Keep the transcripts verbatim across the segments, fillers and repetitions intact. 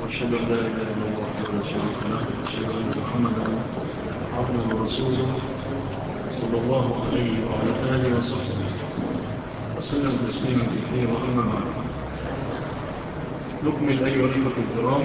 أشهد أن لا إله إلا الله وحده لا شريك له وأشهد أن محمدا عبده ورسوله صلى الله عليه وعلى آله وصحبه وسلم تسليما كثيرا. أما بعد، نكمل أيها الأخوة الكرام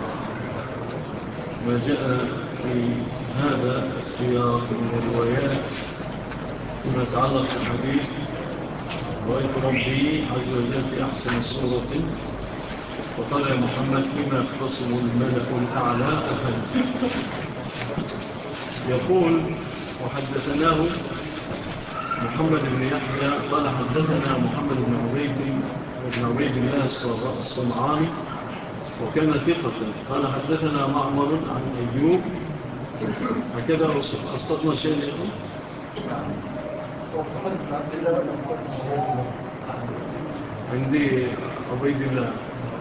ما جاء في هذا السياق من الروايات فيما يتعلق بالحديث رأيت ربي عز وجل في أحسن صورة، وقال يا محمد فيما يختصم الملك الأعلى أحد. يقول وحدثناه محمد بن يحيى قال حدثنا محمد بن عبيد بن عبيد الله الصنعاني وكان ثقة. قال حدثنا معمر عن أيوب. هكذا أسقطنا شيء يقول عندي عبيد الله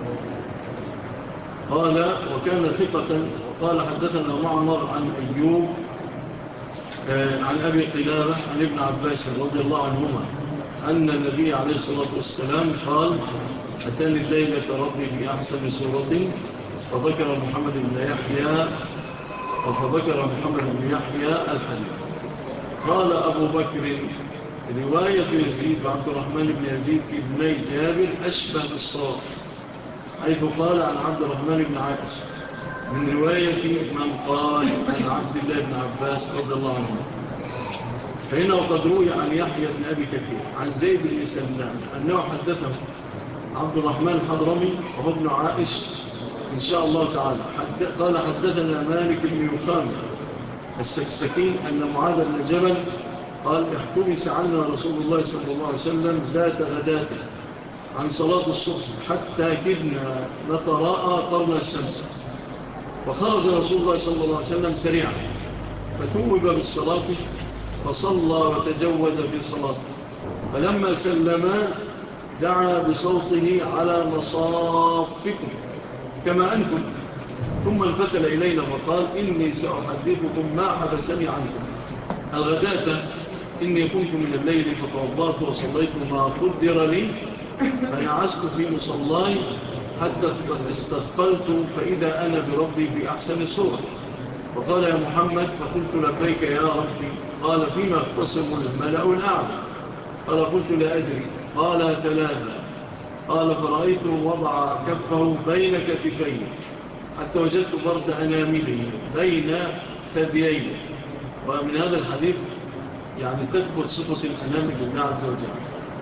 قال وكان ثقة. وقال حدثنا معمر عن أيوب عن أبي قلابة عن ابن عباس رضي الله عنهما أن النبي عليه الصلاة والسلام قال أتاني الليلة ربي في أحسن سورة، فذكر محمد بن يحيى فذكر محمد بن يحيى الحديث. قال أبو بكر رواية يزيد عبد الرحمن بن يزيد في ابني جابر أشبه بالصواب، حيث قال عن عبد الرحمن بن عائش من رواية من قال عن عبد الله بن عباس رضي الله عنه. فإنه قد روي عن يحيى بن أبي كثير عن زيد بن سلام أنه حدثه عبد الرحمن الحضرمي وهو ابن عائش إن شاء الله تعالى. حد قال حدثنا مالك بن يخامر السكسكين أن معاذ بن جبل قال احتبس عنا رسول الله صلى الله عليه وسلم ذات غداة عن صلاة الصبح حتى كدنا نتراءى قرن الشمس، فخرج رسول الله صلى الله عليه وسلم سريعا فتوب بالصلاة فصلى وتجوز في صلاته، فلما سلم دعا بصوته على مصافكم كما أنتم، ثم انفتل إلينا وقال إني سأحدثكم ما حدثني عنكم الغداة، إني كنت من الليل فتوضأت وصليت ما قدر لي فنعست في مصلاي حتى استثقلت فإذا أنا بربي في أحسن الصورة. فقال يا محمد فقلت لبيك يا ربي. قال فيما اختصم الملأ الأعلى؟ قال قلت لا أدري. قال ثلاثة. قال فرأيت وضع كفه بين كتفيه حتى وجدت برد أنامله بين ثدييه. ومن هذا الحديث يعني تثبت صفة الأنام لله عز وجل.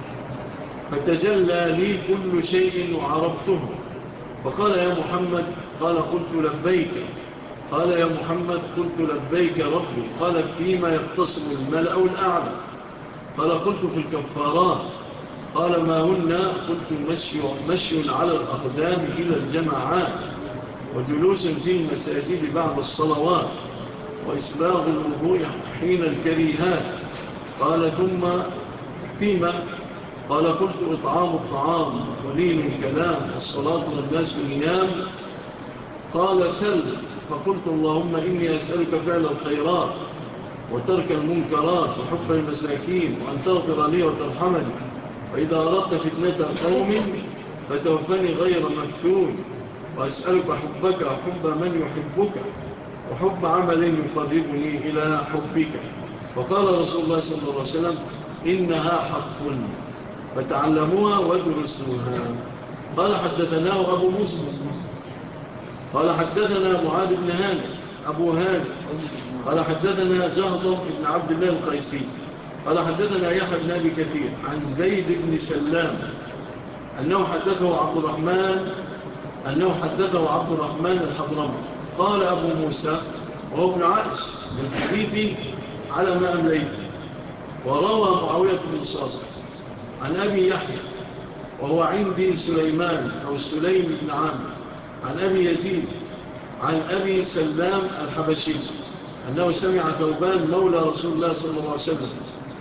فتجلى لي كل شيء وعرفته. فقال يا محمد قال قلت لبيك. قال يا محمد قلت لبيك ربي. قال فيما يختصم الملأ الأعلى؟ قال قلت في الكفارات. قال ما هن؟ قلت مشي, مشي على الأقدام إلى الجماعات، وجلوس في المساجد بعد الصلوات، وإسباغ الوضوء حين الكريهات. قال ثم فيما؟ قال قلت إطعام الطعام ولين الكلام والصلاة والناس نيام. قال سل. فقلت اللهم إني أسألك فعل الخيرات وترك المنكرات وحب المساكين وأن تغفر لي وترحمني، وإذا أردت فتنة قوم فتوفني غير مفتون، وأسألك حبك وحب من يحبك وحب عمل يقربني إلى حبك. وقال رسول الله صلى الله عليه وسلم إنها حق فتعلموها وادرسوها. قال حدثناه أبو مسلم قال حدثنا معاذ بن هاني أبو هاني قال حدثنا جهضم بن عبد الله القيسي قال حدثنا يحيى بن أبي كثير عن زيد بن سلام أنه حدثه عبد الرحمن أنه حدثه عبد الرحمن الحضرمي. قال أبو موسى وهو ابن عائش بالحديث على ما أمليت. وروى معاوية بن صاصر عن أبي يحيى وهو عندي سليمان أو سليم بن عامر عن أبي يزيد عن أبي سلام الحبشي أنه سمع ثوبان مولى رسول الله صلى الله عليه وسلم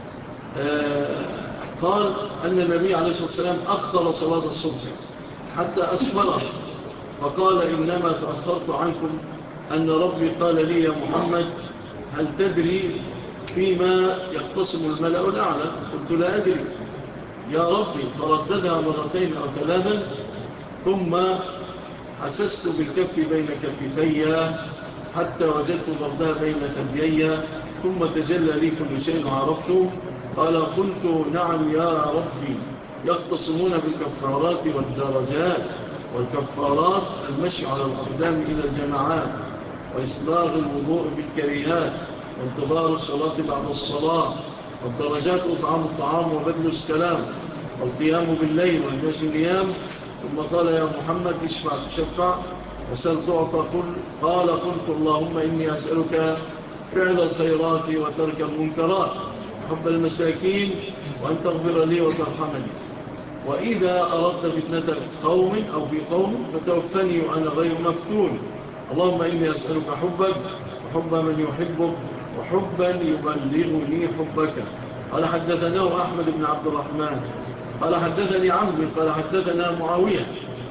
آه قال أن النبي عليه الصلاة والسلام أخر صلاة الصبح حتى أسفره، فقال إنما تأخرت عنكم أن ربي قال لي يا محمد هل تدري فيما يختصم الملأ الأعلى؟ قلت لا أدري يا ربي. فرددها مرتين أو ثلاثا ثم حسست بالكف بين كففي حتى وجدت بردها بين ثديي ثم تجلى لي كل شيء وعرفته. قال قلت نعم يا ربي يختصمون بالكفارات والدرجات، والكفارات المشي على الأقدام إلى الجماعات وإسباغ الوضوء بالكريهات وانتظار الصلاة بعد الصلاة، والدرجات إطعام الطعام وبذل السلام والقيام بالليل والجلوس النيام. ثم قال يا محمد اشفع تشفع وسل تعطى. قال قلت اللهم إني أسألك فعل الخيرات وترك المنكرات وحب المساكين وأن تغفر لي وترحمني، وإذا أردت فتنة قوم أو في قوم فتوفني وأنا غير مفتون. اللهم إني أسألك حبك وحب من يحبك وحبا يبلغني حبك. قال حدثناه أحمد بن عبد الرحمن قال حدثني عمرو قال حدثنا معاوية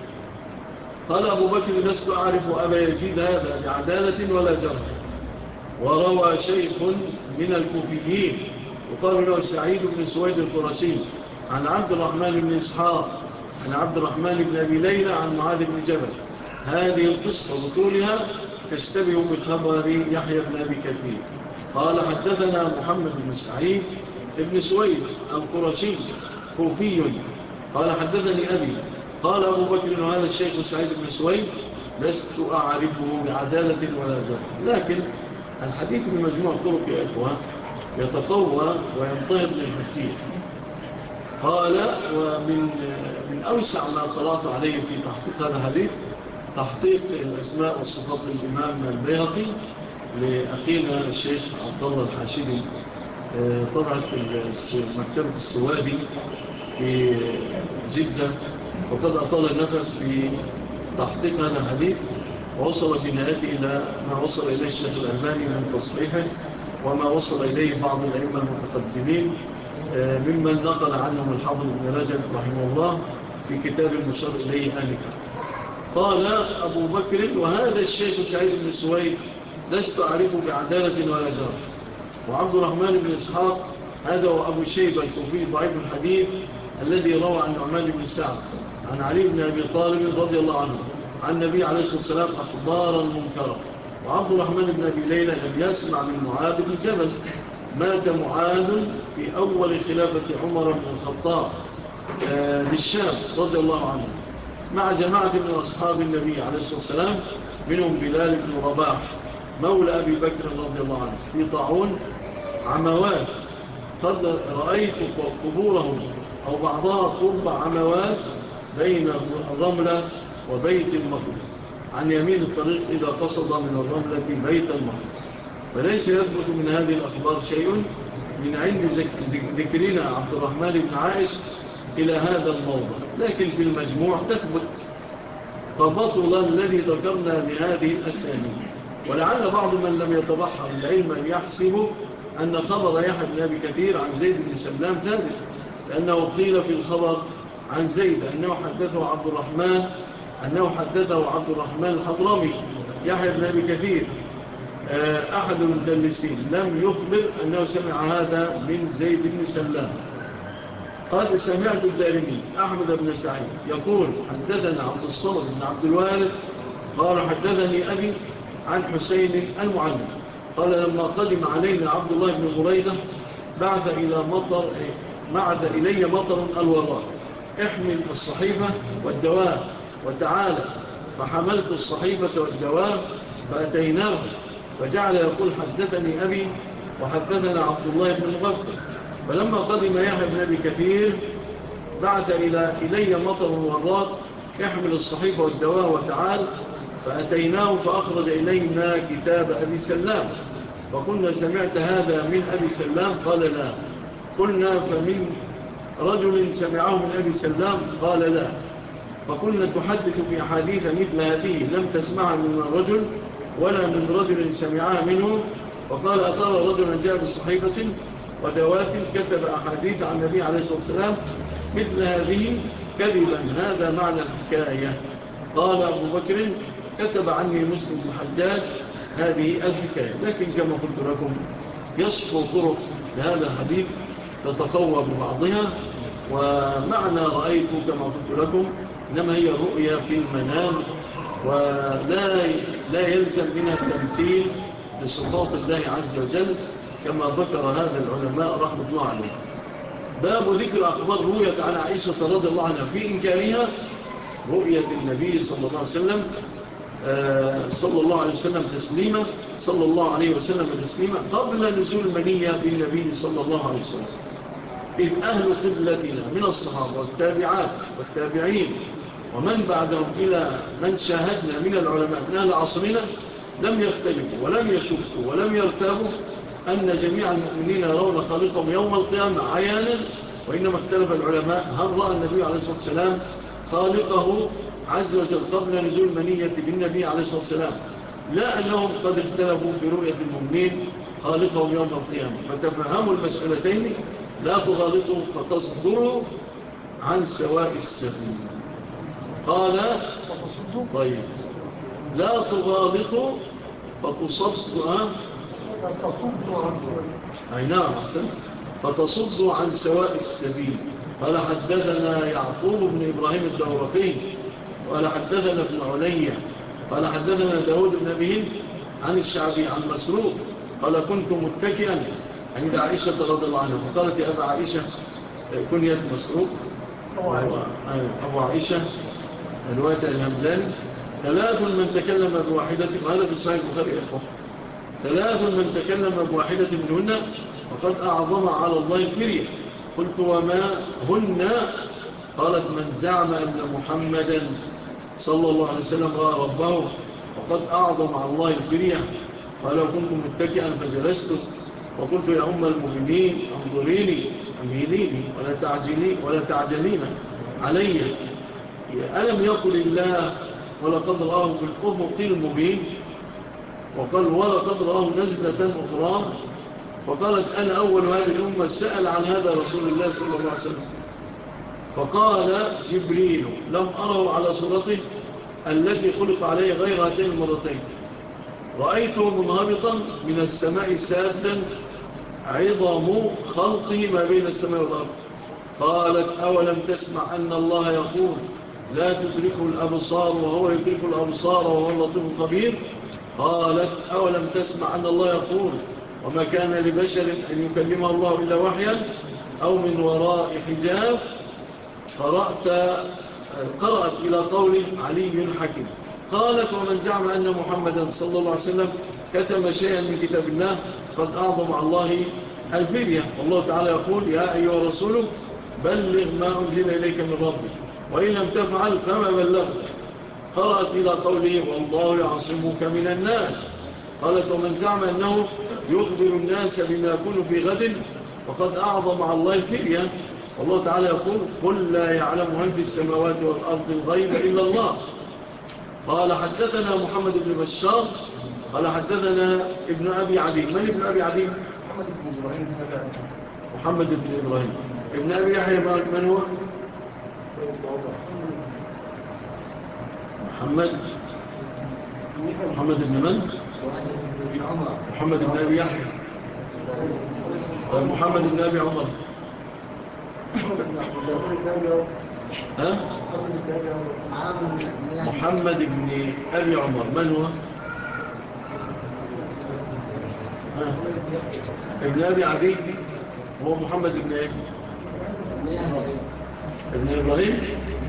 قال أبو بكر لست أعرف أبا يزيد هذا بعدالة ولا جرح. وروى شيخ من الكوفيين وقال له سعيد بن سويد القرشي عن عبد الرحمن بن إسحاق عن عبد الرحمن بن أبي ليلى عن معاذ بن جبل. هذه القصة بطولها تشتبه بخبر يحيى بن أبي كثير. قال حدثنا محمد بن سعيد بن سويد القرشي كوفي قال حدثني أبي قال أبو بكر هذا الشيخ سعيد بن سويد لست أعرفه بعدالة ولا جرح، لكن الحديث بمجموع طرق يا إخوة يتقوى وينطهر للحكيم. قال ومن من أوسع ما طلعت عليه في تحقيق هذا الحديث تحقيق الأسماء والصفات للإمام البيهقي لأخينا الشيخ عبد الله الحاشدي طبعت مكتبة السوادي في جدة، وقد أطال النفس في تحقيق هذا الحديث ووصل في نهايته إلى ما وصل إليه الشيخ الألباني من تصحيحه وما وصل إليه بعض الأئمة المتقدمين ممن نقل عنهم الحافظ ابن رجب رحمه الله في كتاب المشار إليه آنفا. قال أبو بكر وهذا الشيخ سعيد بن سويد لست أعرفه بعدالة ولا جرح. وعبد الرحمن بن إسحاق هذا وأبو شيبة الكوفي ضعيف الحديث الذي روى عن نعمان بن سعد عن علي بن أبي طالب رضي الله عنه عن النبي عليه الصلاة والسلام أخبارا منكرة. وعبد الرحمن بن أبي ليلى لم يسمع من معاذ بن جبل. مات معاذ في أول خلافة عمر بن الخطاب بالشام رضي الله عنه مع جماعة من أصحاب النبي عليه الصلاة والسلام منهم بلال بن رباح مولى أبي بكر رضي الله عنه في طاعون عمواس. قد رأيت قبورهم أو بعضها قرب عمواس بين الرملة وبيت المقدس عن يمين الطريق إذا قصد من الرملة بيت المقدس. فليس يثبت من هذه الأخبار شيء من عند ذكرنا عبد الرحمن بن عائش إلى هذا الموضع، لكن في المجموع تثبت. فبطل الذي ذكرنا بهذه الأسانيد. ولعل بعض من لم يتبحر العلم أن يحسب أن خبر يحيى بن أبي كثير عن زيد بن سلام ثابت، لأنه قيل في الخبر عن زيد أنه حدثه عبد الرحمن أنه حدثه عبد الرحمن الحضرمي يحيى بن أبي كثير أحد المدلسين لم يخبر أنه سمع هذا من زيد بن سلام. قال سمعت الدارمي أحمد بن سعيد يقول حدثنا عبد الصمد بن عبد الوارث قال حدثني أبي عن حسين المعلم قال لما قدم علينا عبد الله بن بريدة بعث إلى مطر بعث إلي مطر الوراء احمل الصحيفة والدواء وتعالى. فحملت الصحيفة والدواء فأتيناه فجعل يقول حدثني أبي وحدثنا عبد الله بن مغفر. فلما قدم يحيى بن أبي كثير بعث إلى إلي مطر الوراء احمل الصحيفة والدواء وتعال. فأتيناه فأخرج إلينا كتاب أبي سلام فقلنا سمعت هذا من أبي سلام؟ قال لا. قلنا فمن رجل سمعه من أبي سلام؟ قال لا. فقلنا تحدث بأحاديث مثل هذه لم تسمعها من الرجل ولا من رجل سمعها منه؟ وقال أترى رجلا جاء بصحيفة ودوات كتب أحاديث عن النبي عليه الصلاة والسلام مثل هذه كذبا، هذا معنى الحكاية. قال أبو بكر كتب عني مسلم الحجاج هذه الحكاية. لكن كما قلت لكم يصفو طرق لهذا الحديث تتقوى ببعضها، ومعنى رأيت كما قلت لكم إنما هي رؤية في المنام ولا لا يلزم منها التمثيل لصفات الله عز وجل كما ذكر هذا العلماء رحمة الله عليه. باب ذكر أخبار رؤية عن عائشة رضي الله عنها في إمكانها رؤية النبي صلى الله عليه وسلم آه صلى الله عليه وسلم تسليما صلى الله عليه وسلم تسليما قبل نزول المنية بالنبي صلى الله عليه وسلم، إذ أهل قبلتنا من الصحابة والتابعات والتابعين ومن بعدهم إلى من شاهدنا من العلماء من أهل عصرنا لم يختلفوا ولم يشكوا ولم يرتابوا أن جميع المؤمنين يرون خالقهم يوم القيامة عيانا، وإنما اختلف العلماء هل رأى النبي عليه الصلاة والسلام خالقه عز وجل قبل نزول منية بالنبي عليه الصلاة والسلام، لا أنهم قد اختلفوا في رؤية المؤمنين خالقهم يوم القيامة. فتفهموا المسألتين لا تغالطوا فتصدروا عن سواء السبيل. قال طيب لا تغالطوا فتصدوا أي نعم أحسنت فتصدوا عن سواء السبيل. قال حدثنا يعقوب بن إبراهيم الدورقي قال حدثنا ابن عليا قال حدثنا داود بن أبي هند عن الشعبي عن مسروق قال كنت متكئا عند عائشة رضي الله عنها فقالت يا أبا عائشة كنية مسروق أبو عائشة الواتع الهمداني ثلاث من تكلم بواحدة، وهذا في صحيح البخاري إخوة، ثلاث من تكلم بواحدة منهن وقد أعظم على الله الكرية. قلت وما هن؟ قالت من زعم أن محمدا صلى الله عليه وسلم رأى ربه وقد أعظم على الله الكرية. قال كنت متكئا فجلست وقلت يا أم المؤمنين انظريني أمهليني ولا تعجلين ولا تعجلين علي، ألم يقل الله ولقد رآه بالأفق المبين، وقال ولقد رآه نزلة أخرى. فقالت أنا أول هذه الأمة سأل عن هذا رسول الله صلى الله عليه وسلم. فقال جبريل لم أره على صورته التي خلق عليه غير هاتين المرتين، رأيته منهبطا من السماء سادا عظم خلقه ما بين السماء والأرض. قالت أولم تسمع أن الله يقول لا تدركه الأبصار وهو يدرك الأبصار وهو اللطيف الخبير؟ قالت أولم تسمع أن الله يقول وما كان لبشر أن يكلمه الله إلا وحيا أو من وراء حجاب؟ قرأت قرأت إلى قول علي حكيم. قالت ومن زعم أن محمدا صلى الله عليه وسلم كتم شيئا من كتاب الله قد أعظم على الله الفرية. والله تعالى يقول يا أيها الرسول بلغ ما أنزل إليك من ربك وإن لم تفعل فما بلغت. قرأت إلى قوله والله يعصمك من الناس. قالت ومن زعم أنه يخبر الناس بما يكون في غد وقد أعظم على الله الفرية. والله تعالى يقول قل لا يعلم من في السماوات والأرض الغيب إلا الله. قال حدثنا محمد بن بشار قال حدثنا ابن أبي عدي. من ابن أبي عدي؟ محمد بن إبراهيم. ابن أبي يحيى من هو؟ محمد محمد بن من؟ محمد بن أبي يحيى. محمد بن أبي عمر. ها؟ محمد بن أبي عمر من هو؟ ها؟ ابن أبي عدي هو محمد بن ايه؟ ابن إبراهيم.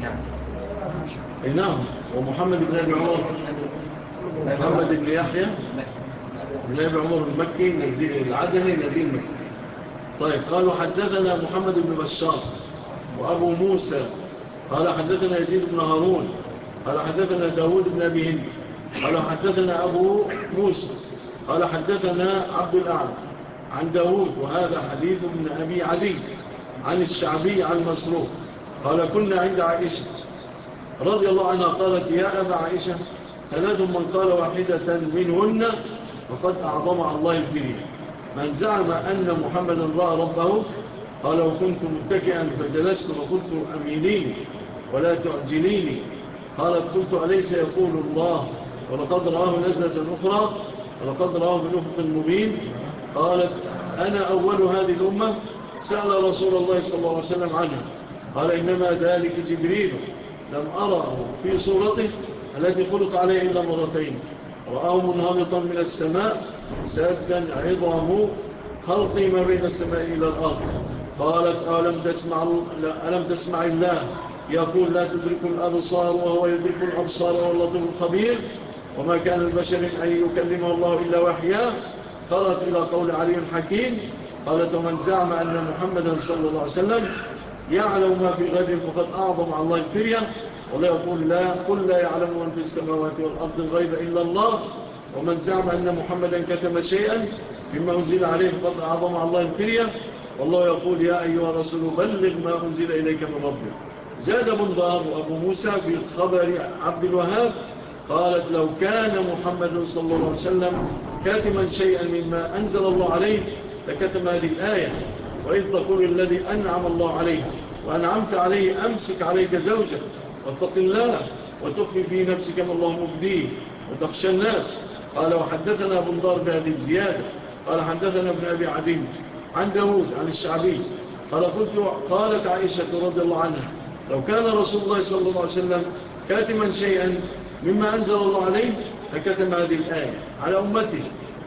نعم. ومحمد بن أبي عمر محمد بن يحيى بن أبي عمر المكي العدني نزيل مكي. طيب قالوا حدثنا محمد بن بشار وأبو موسى قال حدثنا يزيد بن هارون قال حدثنا داود بن أبي هند قال حدثنا أبو موسى قال حدثنا عبد الأعلى عن داود وهذا حديث ابن أبي عدي عن الشعبي عن مسروق قال كنا عند عائشة رضي الله عنها قالت يا أبا عائشة ثلاث من قال واحدة منهن وقد أعظم على الله الكريم. من زعم أن محمدا رأى ربه قال وكنت متكئا فجلست وقلت أمينيني ولا تعجليني. قالت قلت أليس يقول الله ولقد رآه نزلة أخرى ولقد رآه بالأفق المبين؟ قالت أنا أول هذه الأمة سأل رسول الله صلى الله عليه وسلم عنها. قال إنما ذلك جبريل لم أرى في صورته الذي خلق عليه إلا مرتين رآه منهبطا من السماء سادا عظم خلق ما بين السماء إلى الأرض. قالت ألم تسمع, ألم تسمع الله يقول لا تدرك الأبصار وهو يدرك الأبصار واللطيف الخبير وما كان البشر أن يكلمه الله إلا وحياه. قالت إلى قول علي حكيم. قالت ومن زعم أن محمدا صلى الله عليه وسلم يعلم ما في غد فقد أعظم على الله الفرية. ولا يقول لا قل لا يعلم من في السماوات والأرض الغيب إلا الله. ومن زعم أن محمدا كتم شيئا مما أنزل عليه فقد أعظم على الله الفرية. والله يقول يا أيها الرسول بلغ ما أنزل إليك من ربك. زاد بندار أبو موسى في خبر عبد الوهاب قالت لو كان محمد صلى الله عليه وسلم كاتما شيئا مما أنزل الله عليه لكتم هذه الآية وإذ تقول الذي أنعم الله عليه وأنعمت عليه أمسك عليك زوجك واتق الله وتخفي في نفسك ما الله مبديه وتخشى الناس. قال وحدثنا بندار بهذه الزيادة. قال حدثنا ابن أبي عدي عن داود عن الشعبي قال قلت قالت عائشة رضي الله عنها لو كان رسول الله صلى الله عليه وسلم كاتما شيئا مما أنزل الله عليه فكتم هذه الآية على أمته.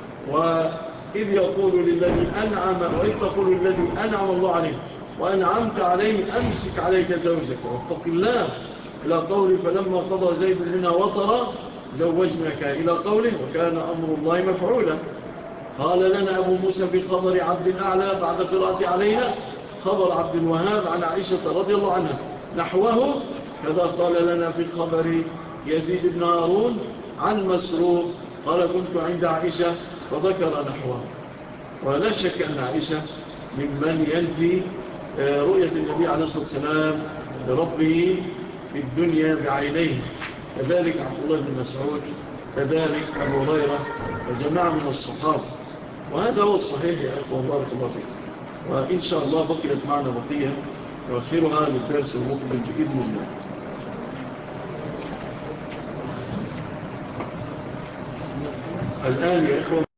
وإذ يقول للذي أنعم وإذ تقول للذي أنعم الله عليه وأنعمت عليه أمسك عليك زوجك واتق الله إلى قوله فلما قضى زيد منها وطرا زوجناك إلى قوله وكان أمر الله مفعولا. قال لنا أبو موسى في خبر عبد الأعلى بعد قراءة علينا خبر عبد الوهاب عن عائشة رضي الله عنها نحوه كذا قال لنا في خبر يزيد بن هارون عن مسروق قال كنت عند عائشة وذكر نحوه. ولا شك أن عائشة ممن ينفي رؤية النبي عليه الصلاة والسلام لربه في الدنيا بعينيه. كذلك عبد الله بن مسعود كذلك أبو هريرة وجماعة من الصحابة. وهذا هو الصحيح يا أخوة بارك الله فيك. وإن شاء الله بقيت معنا بقية نؤخرها للدرس المقبل بإذن الله. الآن يا إخوة